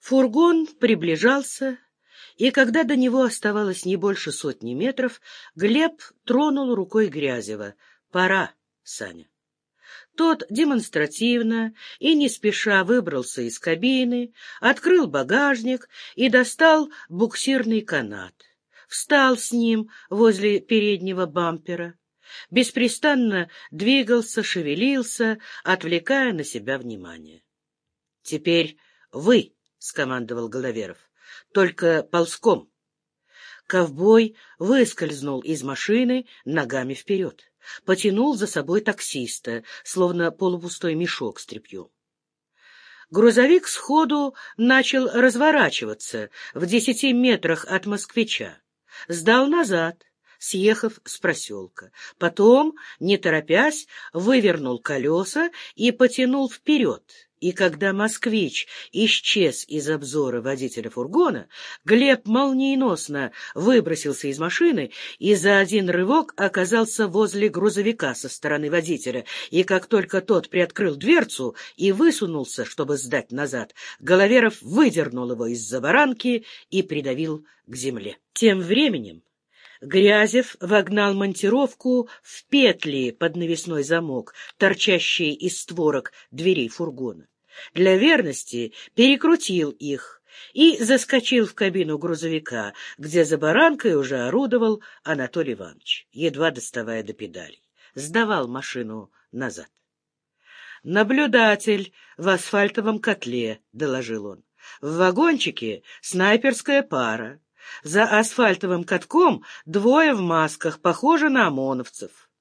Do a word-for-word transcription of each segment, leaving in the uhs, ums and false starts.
Фургон приближался, и когда до него оставалось не больше сотни метров, Глеб тронул рукой Грязева. «Пора, Саня». Тот демонстративно и не спеша выбрался из кабины, открыл багажник и достал буксирный канат. Встал с ним возле переднего бампера, беспрестанно двигался, шевелился, отвлекая на себя внимание. «Теперь вы», — скомандовал Головеров, — «только ползком». Ковбой выскользнул из машины ногами вперед, потянул за собой таксиста, словно полупустой мешок с тряпьем. Грузовик сходу начал разворачиваться в десяти метрах от москвича, сдал назад, съехав с проселка. Потом, не торопясь, вывернул колеса и потянул вперед. И когда москвич исчез из обзора водителя фургона, Глеб молниеносно выбросился из машины и за один рывок оказался возле грузовика со стороны водителя. И как только тот приоткрыл дверцу и высунулся, чтобы сдать назад, Головеров выдернул его из-за баранки и придавил к земле. Тем временем Грязев вогнал монтировку в петли под навесной замок, торчащие из створок дверей фургона. Для верности перекрутил их и заскочил в кабину грузовика, где за баранкой уже орудовал Анатолий Иванович, едва доставая до педалей. Сдавал машину назад. «Наблюдатель в асфальтовом котле», — доложил он. «В вагончике снайперская пара. За асфальтовым катком двое в масках, похожи на ОМОНовцев».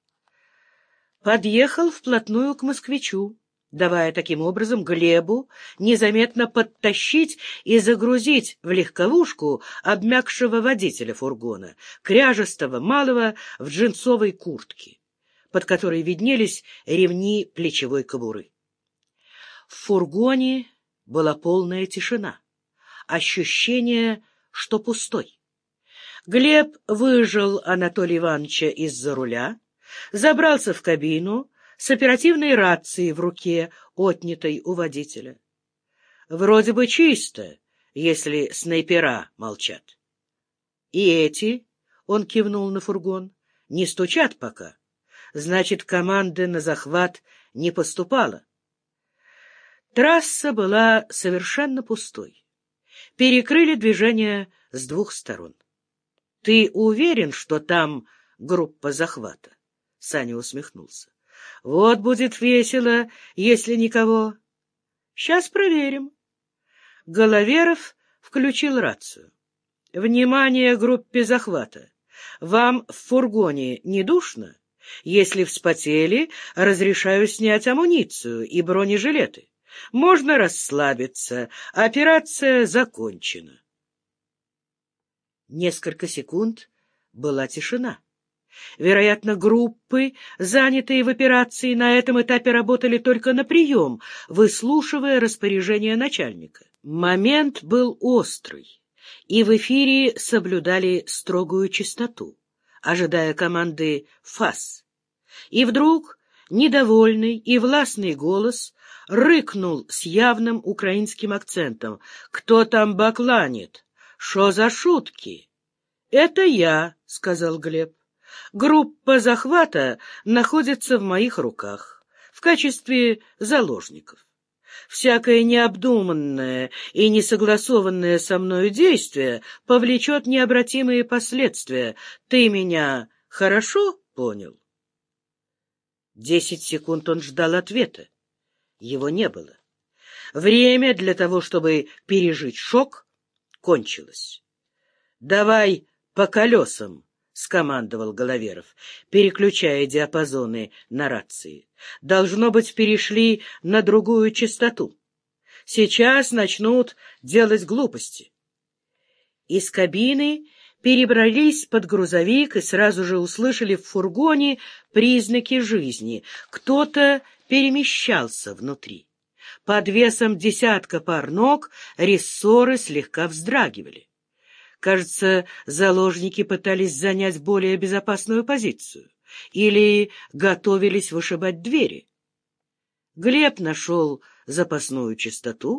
Подъехал вплотную к москвичу, давая таким образом Глебу незаметно подтащить и загрузить в легковушку обмякшего водителя фургона, кряжестого малого в джинсовой куртке, под которой виднелись ремни плечевой кобуры. В фургоне была полная тишина, ощущение, что пустой. Глеб выжал Анатолия Ивановича из-за руля, забрался в кабину с оперативной рацией в руке, отнятой у водителя. Вроде бы чисто, если снайпера молчат. И эти, — он кивнул на фургон, — не стучат пока. Значит, команды на захват не поступало. Трасса была совершенно пустой. Перекрыли движение с двух сторон. — Ты уверен, что там группа захвата? — Саня усмехнулся. — Вот будет весело, если никого. — Сейчас проверим. Головеров включил рацию. — Внимание группе захвата! Вам в фургоне не душно? Если вспотели, разрешаю снять амуницию и бронежилеты. Можно расслабиться. Операция закончена. Несколько секунд была тишина. Вероятно, группы, занятые в операции, на этом этапе работали только на прием, выслушивая распоряжение начальника. Момент был острый, и в эфире соблюдали строгую чистоту, ожидая команды «ФАС». И вдруг недовольный и властный голос рыкнул с явным украинским акцентом: «Кто там бакланит? Шо за шутки?» «Это я», — сказал Глеб. «Группа захвата находится в моих руках в качестве заложников. Всякое необдуманное и несогласованное со мною действие повлечет необратимые последствия. Ты меня хорошо понял?» Десять секунд он ждал ответа. Его не было. Время для того, чтобы пережить шок, кончилось. «Давай по колесам», — скомандовал Головеров, переключая диапазоны на рации. «Должно быть, перешли на другую частоту. Сейчас начнут делать глупости». Из кабины перебрались под грузовик и сразу же услышали в фургоне признаки жизни. Кто-то перемещался внутри. Под весом десятка пар ног рессоры слегка вздрагивали. Кажется, заложники пытались занять более безопасную позицию или готовились вышибать двери. Глеб нашел запасную частоту,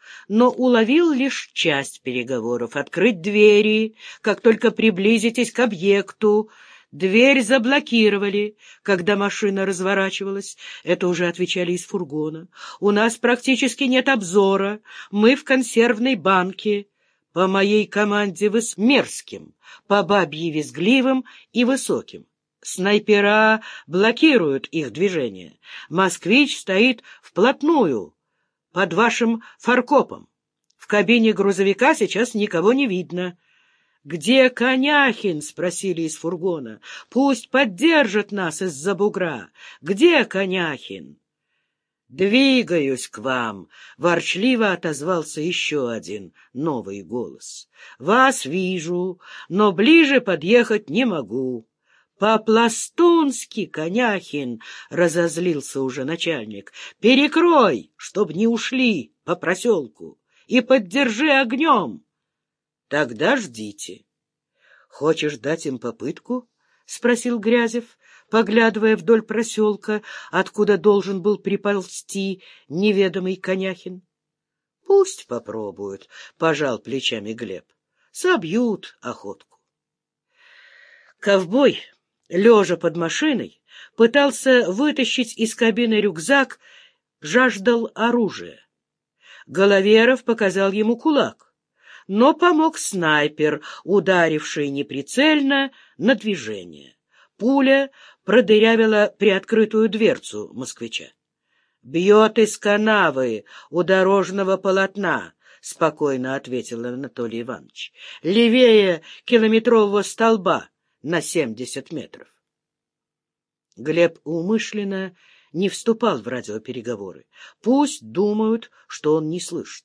но уловил лишь часть переговоров. Открыть двери, как только приблизитесь к объекту. Дверь заблокировали, когда машина разворачивалась. Это уже отвечали из фургона. У нас практически нет обзора. Мы в консервной банке. По моей команде вы с мерзким, по бабье визгливым и высоким. Снайпера блокируют их движение. «Москвич» стоит вплотную, под вашим фаркопом. В кабине грузовика сейчас никого не видно. «Где Коняхин?» — спросили из фургона. «Пусть поддержит нас из-за бугра. Где Коняхин?» «Двигаюсь к вам», — ворчливо отозвался еще один новый голос. «Вас вижу, но ближе подъехать не могу». «По-пластунски, Коняхин!» — разозлился уже начальник. «Перекрой, чтоб не ушли по проселку, и поддержи огнем». «Тогда ждите». «Хочешь дать им попытку?» — спросил Грязев, поглядывая вдоль проселка, откуда должен был приползти неведомый Коняхин. «Пусть попробуют», — пожал плечами Глеб. «Собьют охотку». Ковбой, лежа под машиной, пытался вытащить из кабины рюкзак, жаждал оружия. Головеров показал ему кулак, но помог снайпер, ударивший неприцельно на движение. Пуля продырявила приоткрытую дверцу москвича. «Бьет из канавы у дорожного полотна», — спокойно ответил Анатолий Иванович. «Левее километрового столба на семьдесят метров». Глеб умышленно не вступал в радиопереговоры. Пусть думают, что он не слышит.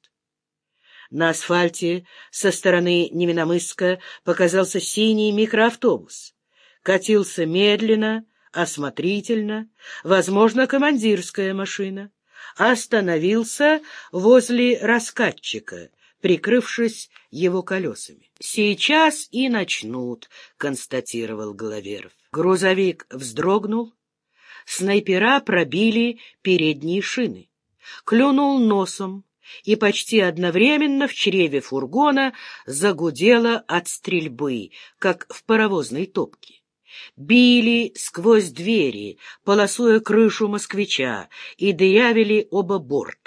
На асфальте со стороны Невиномысска показался синий микроавтобус. Катился медленно, осмотрительно, возможно, командирская машина. Остановился возле раскатчика, прикрывшись его колесами. «Сейчас и начнут», — констатировал Головеров. Грузовик вздрогнул. Снайпера пробили передние шины. Клюнул носом, и почти одновременно в чреве фургона загудело от стрельбы, как в паровозной топке. Били сквозь двери, полосуя крышу москвича, и дырявили оба борта.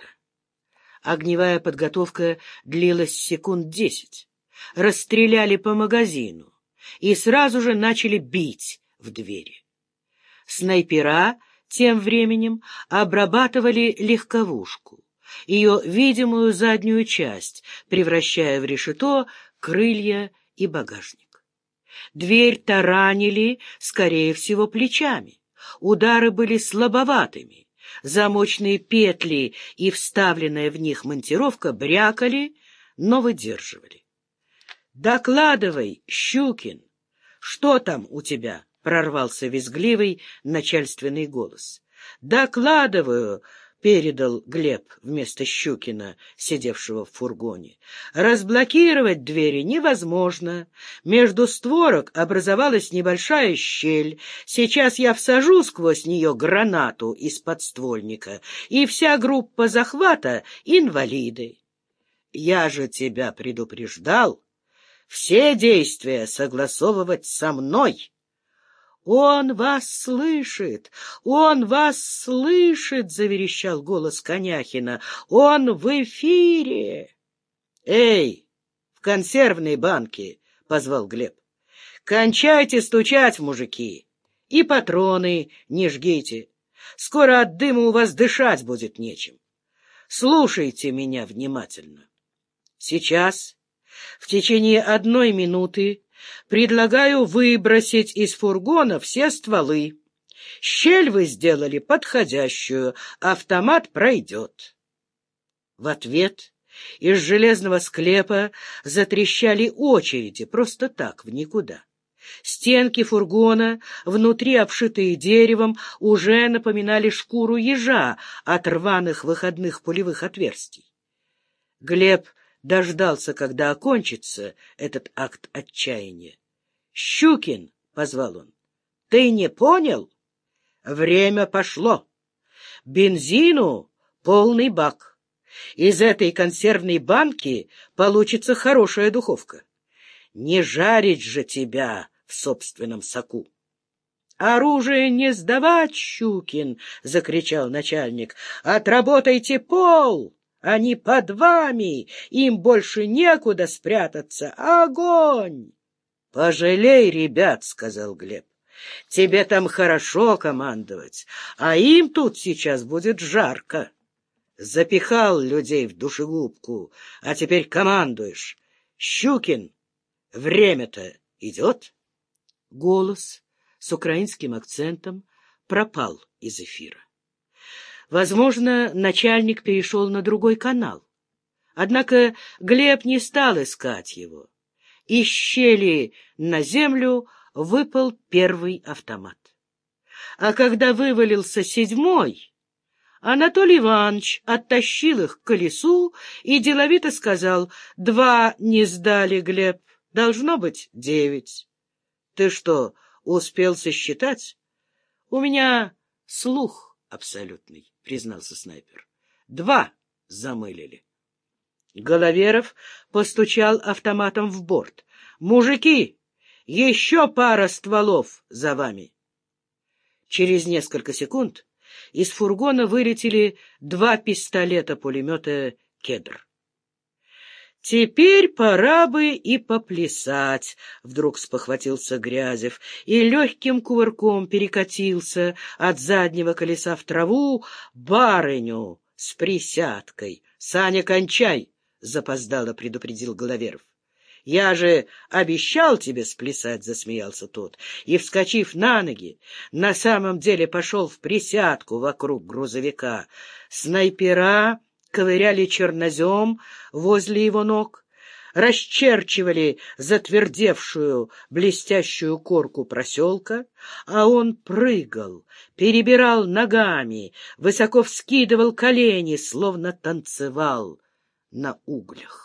Огневая подготовка длилась секунд десять. Расстреляли по магазину и сразу же начали бить в двери. Снайпера тем временем обрабатывали легковушку, ее видимую заднюю часть, превращая в решето крылья и багажник. Дверь таранили, скорее всего, плечами. Удары были слабоватыми. Замочные петли и вставленная в них монтировка брякали, но выдерживали. «Докладывай, Щукин, что там у тебя?» — прорвался визгливый начальственный голос. «Докладываю», — передал Глеб вместо Щукина, сидевшего в фургоне. «Разблокировать двери невозможно. Между створок образовалась небольшая щель. Сейчас я всажу сквозь нее гранату из подствольника, и вся группа захвата — инвалиды. Я же тебя предупреждал. Все действия согласовывать со мной». «Он вас слышит! Он вас слышит!» — заверещал голос Коняхина. «Он в эфире!» «Эй, в консервной банке!» — позвал Глеб. «Кончайте стучать, мужики, и патроны не жгите. Скоро от дыма у вас дышать будет нечем. Слушайте меня внимательно. Сейчас, в течение одной минуты, предлагаю выбросить из фургона все стволы. Щель вы сделали подходящую, автомат пройдет». В ответ из железного склепа затрещали очереди, просто так, в никуда. Стенки фургона, внутри обшитые деревом, уже напоминали шкуру ежа от рваных выходных пулевых отверстий. Глеб дождался, когда окончится этот акт отчаяния. «Щукин!» — позвал он. «Ты не понял? Время пошло. Бензину полный бак. Из этой консервной банки получится хорошая духовка. Не жарить же тебя в собственном соку. — Оружие не сдавать, Щукин! — закричал начальник. — Отработайте пол! Они под вами! Им больше некуда спрятаться! Огонь! — Пожалей ребят, — сказал Глеб. — Тебе там хорошо командовать, а им тут сейчас будет жарко. Запихал людей в душегубку, а теперь командуешь. Щукин, время-то идет? Голос с украинским акцентом пропал из эфира. Возможно, начальник перешел на другой канал. Однако Глеб не стал искать его. Из щели на землю выпал первый автомат. А когда вывалился седьмой, Анатолий Иванович оттащил их к колесу и деловито сказал: «Два не сдали, Глеб, должно быть девять». «Ты что, успел сосчитать?» «У меня слух абсолютный», — признался снайпер. «Два замылили». Головеров постучал автоматом в борт. «Мужики, еще пара стволов за вами». Через несколько секунд из фургона вылетели два пистолета-пулемета «Кедр». «Теперь пора бы и поплясать», — вдруг спохватился Грязев и легким кувырком перекатился от заднего колеса в траву барыню с присядкой. «Саня, кончай!» — запоздало предупредил Головеров. «Я же обещал тебе сплясать», — засмеялся тот, и, вскочив на ноги, на самом деле пошел в присядку вокруг грузовика. Снайпера ковыряли чернозем возле его ног, расчерчивали затвердевшую блестящую корку проселка, а он прыгал, перебирал ногами, высоко вскидывал колени, словно танцевал на углях.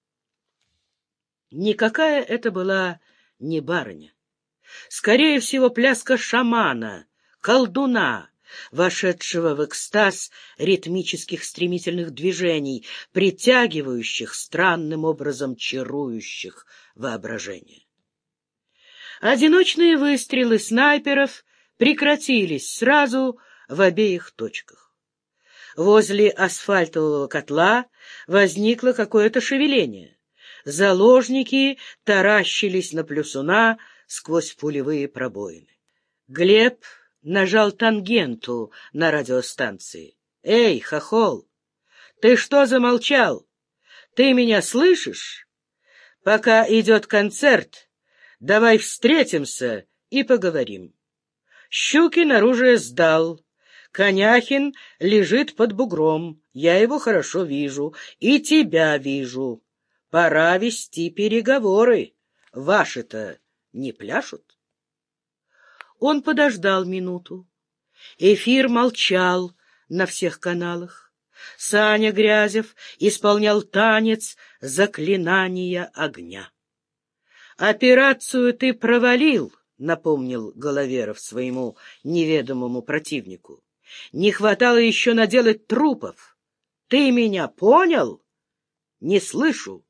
Никакая это была не барыня. Скорее всего, пляска шамана, колдуна, вошедшего в экстаз ритмических стремительных движений, притягивающих, странным образом чарующих воображение. Одиночные выстрелы снайперов прекратились сразу в обеих точках. Возле асфальтового котла возникло какое-то шевеление. Заложники таращились на плюсуна сквозь пулевые пробоины. Глеб нажал тангенту на радиостанции. «Эй, хохол, ты что замолчал? Ты меня слышишь? Пока идет концерт, давай встретимся и поговорим. Щукин оружие сдал. Коняхин лежит под бугром. Я его хорошо вижу. И тебя вижу. Пора вести переговоры. Ваши-то не пляшут?» Он подождал минуту. Эфир молчал на всех каналах. Саня Грязев исполнял танец заклинания огня. «Операцию ты провалил», — напомнил Головеров своему неведомому противнику. «Не хватало еще наделать трупов. Ты меня понял? Не слышу».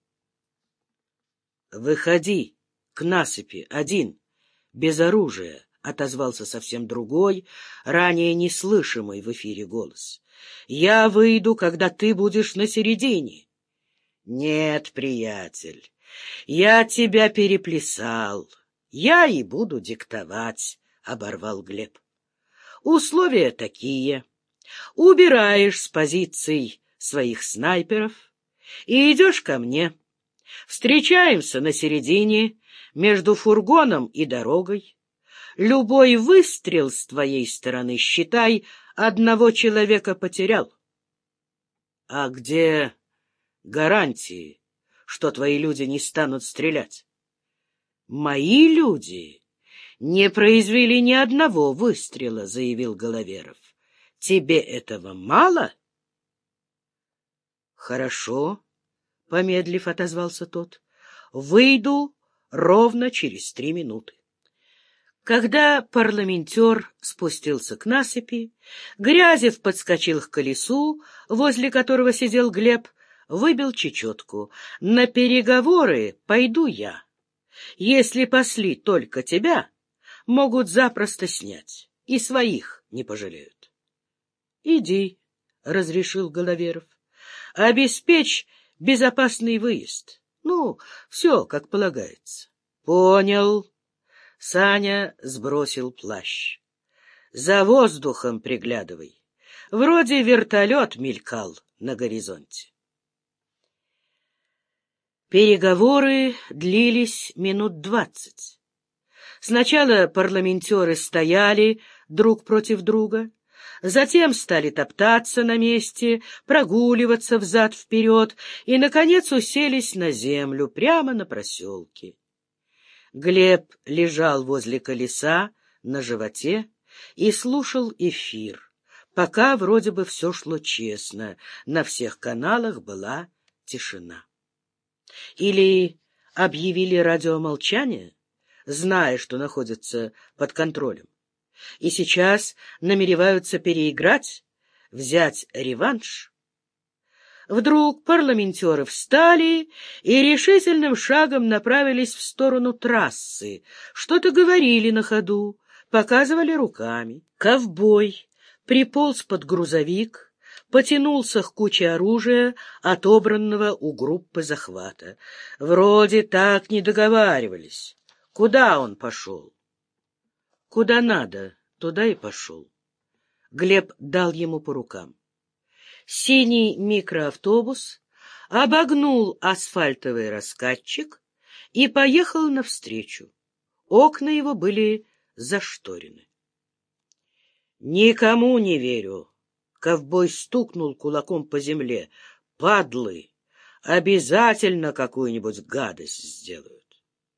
«Выходи к насыпи один, без оружия», — отозвался совсем другой, ранее неслышимый в эфире голос. «Я выйду, когда ты будешь на середине». «Нет, приятель, я тебя переплясал. Я и буду диктовать», — оборвал Глеб. «Условия такие. Убираешь с позиций своих снайперов и идешь ко мне. Встречаемся на середине, между фургоном и дорогой. Любой выстрел с твоей стороны, считай, одного человека потерял». «А где гарантии, что твои люди не станут стрелять?» «Мои люди не произвели ни одного выстрела», — заявил Головеров. «Тебе этого мало?» «Хорошо», — помедлив отозвался тот. «Выйду ровно через три минуты». Когда парламентер спустился к насыпи, Грязев подскочил к колесу, возле которого сидел Глеб, выбил чечетку. «На переговоры пойду я. Если пасли только тебя, могут запросто снять, и своих не пожалеют». «Иди», — разрешил Головеров, — «обеспечь безопасный выезд. Ну, все, как полагается». «Понял». Саня сбросил плащ. «За воздухом приглядывай. Вроде вертолет мелькал на горизонте». Переговоры длились минут двадцать. Сначала парламентеры стояли друг против друга, затем стали топтаться на месте, прогуливаться взад-вперед и, наконец, уселись на землю прямо на проселке. Глеб лежал возле колеса на животе и слушал эфир, пока вроде бы все шло честно, на всех каналах была тишина. Или объявили радиомолчание, зная, что находятся под контролем, и сейчас намереваются переиграть, взять реванш. Вдруг парламентеры встали и решительным шагом направились в сторону трассы, что-то говорили на ходу, показывали руками. Ковбой приполз под грузовик, потянулся к куче оружия, отобранного у группы захвата. Вроде так не договаривались. Куда он пошел? Куда надо, туда и пошел. Глеб дал ему по рукам. Синий микроавтобус обогнул асфальтовый раскатчик и поехал навстречу. Окна его были зашторены. «Никому не верю!» — ковбой стукнул кулаком по земле. «Падлы! Обязательно какую-нибудь гадость сделают!»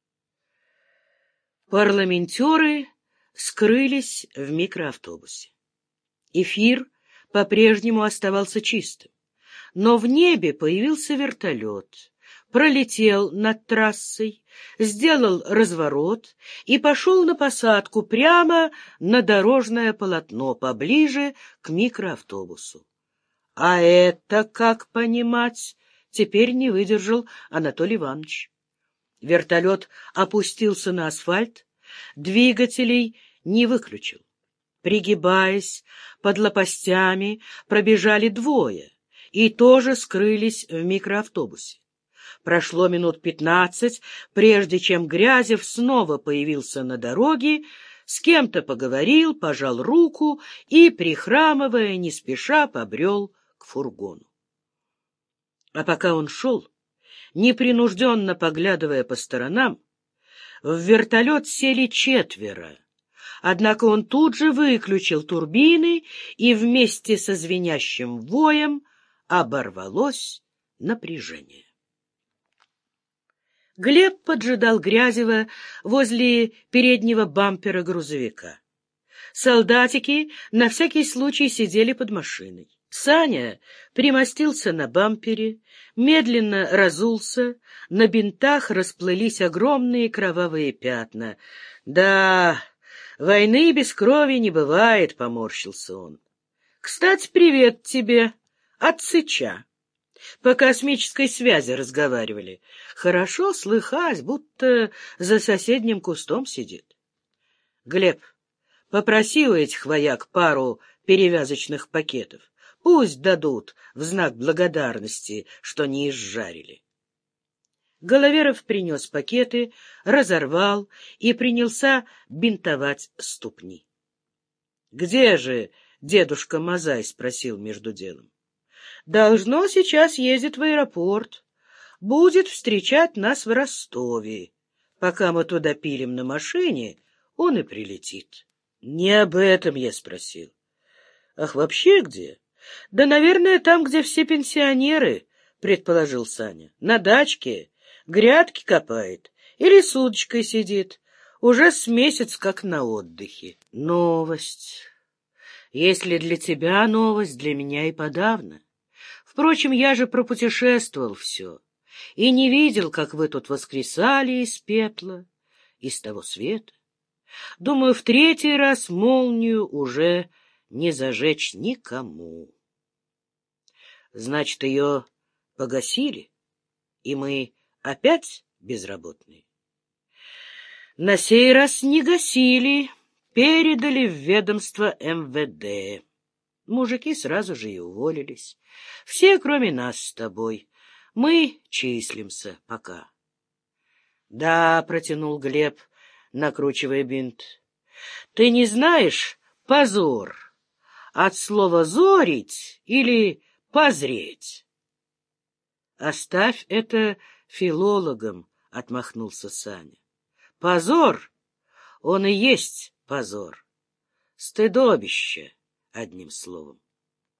Парламентеры скрылись в микроавтобусе. Эфир по-прежнему оставался чистым, но в небе появился вертолет, пролетел над трассой, сделал разворот и пошел на посадку прямо на дорожное полотно, поближе к микроавтобусу. А это как понимать? Теперь не выдержал Анатолий Иванович. Вертолет опустился на асфальт, двигателей не выключил. Пригибаясь, под лопастями пробежали двое и тоже скрылись в микроавтобусе. Прошло минут пятнадцать, прежде чем Грязев снова появился на дороге, с кем-то поговорил, пожал руку и, прихрамывая, не спеша побрел к фургону. А пока он шел, непринужденно поглядывая по сторонам, в вертолет сели четверо. Однако он тут же выключил турбины, и вместе со звенящим воем оборвалось напряжение. Глеб поджидал Грязева возле переднего бампера грузовика. Солдатики на всякий случай сидели под машиной. Саня примостился на бампере, медленно разулся, на бинтах расплылись огромные кровавые пятна. «Да, войны без крови не бывает», — поморщился он. «Кстати, привет тебе от Сыча. По космической связи разговаривали. Хорошо слыхать, будто за соседним кустом сидит. Глеб, попроси у этих вояк пару перевязочных пакетов. Пусть дадут в знак благодарности, что не изжарили». Головеров принес пакеты, разорвал и принялся бинтовать ступни. — Где же дедушка Мазай? — спросил между делом. — Должно сейчас ездит в аэропорт. Будет встречать нас в Ростове. Пока мы туда пилим на машине, он и прилетит. — Не об этом я спросил. — Ах, вообще где? — Да, наверное, там, где все пенсионеры, — предположил Саня. — На дачке. Грядки копает или с удочкой сидит. Уже с месяц как на отдыхе. Новость. Если для тебя новость, для меня и подавно. Впрочем, я же пропутешествовал все и не видел, как вы тут воскресали из пепла, из того света. Думаю, в третий раз молнию уже не зажечь никому. Значит, ее погасили, и мы опять безработные? На сей раз не гасили, передали в ведомство эм вэ дэ. Мужики сразу же и уволились. Все, кроме нас с тобой. Мы числимся пока. — Да, — протянул Глеб, накручивая бинт. — Ты не знаешь позор от слова «зорить» или «позреть»? — Оставь это филологам, — отмахнулся Саня. — Позор, он и есть позор. Стыдобище, одним словом.